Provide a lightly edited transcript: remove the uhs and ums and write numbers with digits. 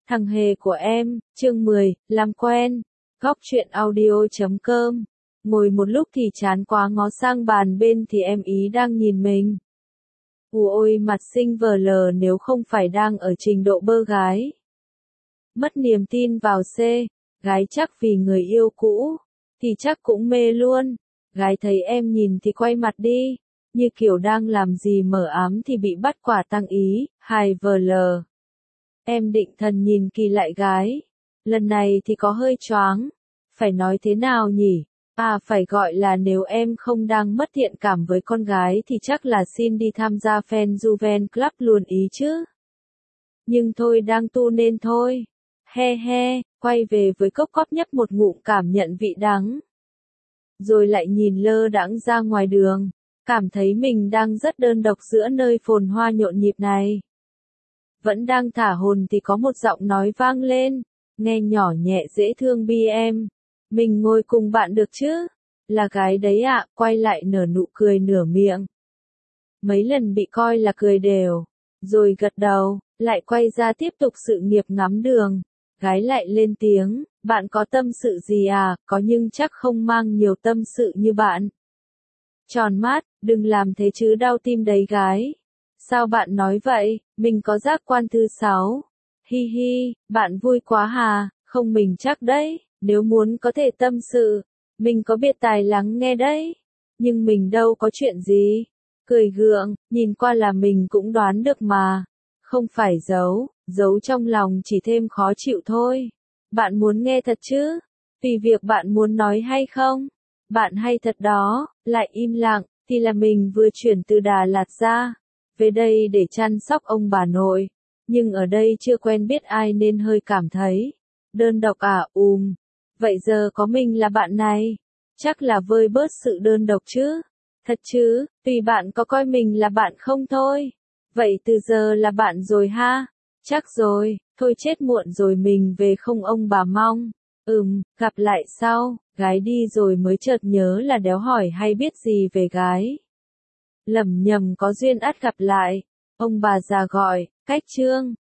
Thằng hề của em, chương 10, làm quen. Góc truyện audio.com. Ngồi một lúc thì chán quá ngó sang bàn bên thì em ý đang nhìn mình. Ôi mặt xinh vờ lờ nếu không phải đang ở trình độ bơ gái. Mất niềm tin vào C, gái chắc vì người yêu cũ, thì chắc cũng mê luôn. Gái thấy em nhìn thì quay mặt đi, như kiểu đang làm gì mờ ám thì bị bắt quả tang ý, hài vờ lờ. Em định thần nhìn kỳ lại gái. Lần này thì có hơi choáng. Phải nói thế nào nhỉ? Phải gọi là nếu em không đang mất thiện cảm với con gái thì chắc là xin đi tham gia fan Juven Club luôn ý chứ. Nhưng thôi đang tu nên thôi. He he, quay về với cốc cóp nhấp một ngụm cảm nhận vị đắng. Rồi lại nhìn lơ đãng ra ngoài đường. Cảm thấy mình đang rất đơn độc giữa nơi phồn hoa nhộn nhịp này. Vẫn đang thả hồn thì có một giọng nói vang lên, nghe nhỏ nhẹ dễ thương bi em. Mình ngồi cùng bạn được chứ? Là gái đấy ạ, quay lại nở nụ cười nửa miệng. Mấy lần bị coi là cười đều, rồi gật đầu, lại quay ra tiếp tục sự nghiệp ngắm đường. Gái lại lên tiếng, bạn có tâm sự gì à? Có nhưng chắc không mang nhiều tâm sự như bạn. Tròn mắt, đừng làm thế chứ đau tim đấy gái. Sao bạn nói vậy, mình có giác quan thứ 6. Hi hi, bạn vui quá hà, không mình chắc đấy, nếu muốn có thể tâm sự, mình có biệt tài lắng nghe đấy. Nhưng mình đâu có chuyện gì. Cười gượng, nhìn qua là mình cũng đoán được mà. Không phải giấu trong lòng chỉ thêm khó chịu thôi. Bạn muốn nghe thật chứ? Vì việc bạn muốn nói hay không? Bạn hay thật đó, lại im lặng, thì là mình vừa chuyển từ Đà Lạt ra. Về đây để chăm sóc ông bà nội. Nhưng ở đây chưa quen biết ai nên hơi cảm thấy đơn độc à. Vậy giờ có mình là bạn này. Chắc là vơi bớt sự đơn độc chứ. Thật chứ, tùy bạn có coi mình là bạn không thôi. Vậy từ giờ là bạn rồi ha. Chắc rồi, thôi chết muộn rồi mình về không ông bà mong. Gặp lại sau. Gái đi rồi mới chợt nhớ là đéo hỏi hay biết gì về gái. Lầm nhầm có duyên ắt gặp lại. Ông bà già gọi, cách chương.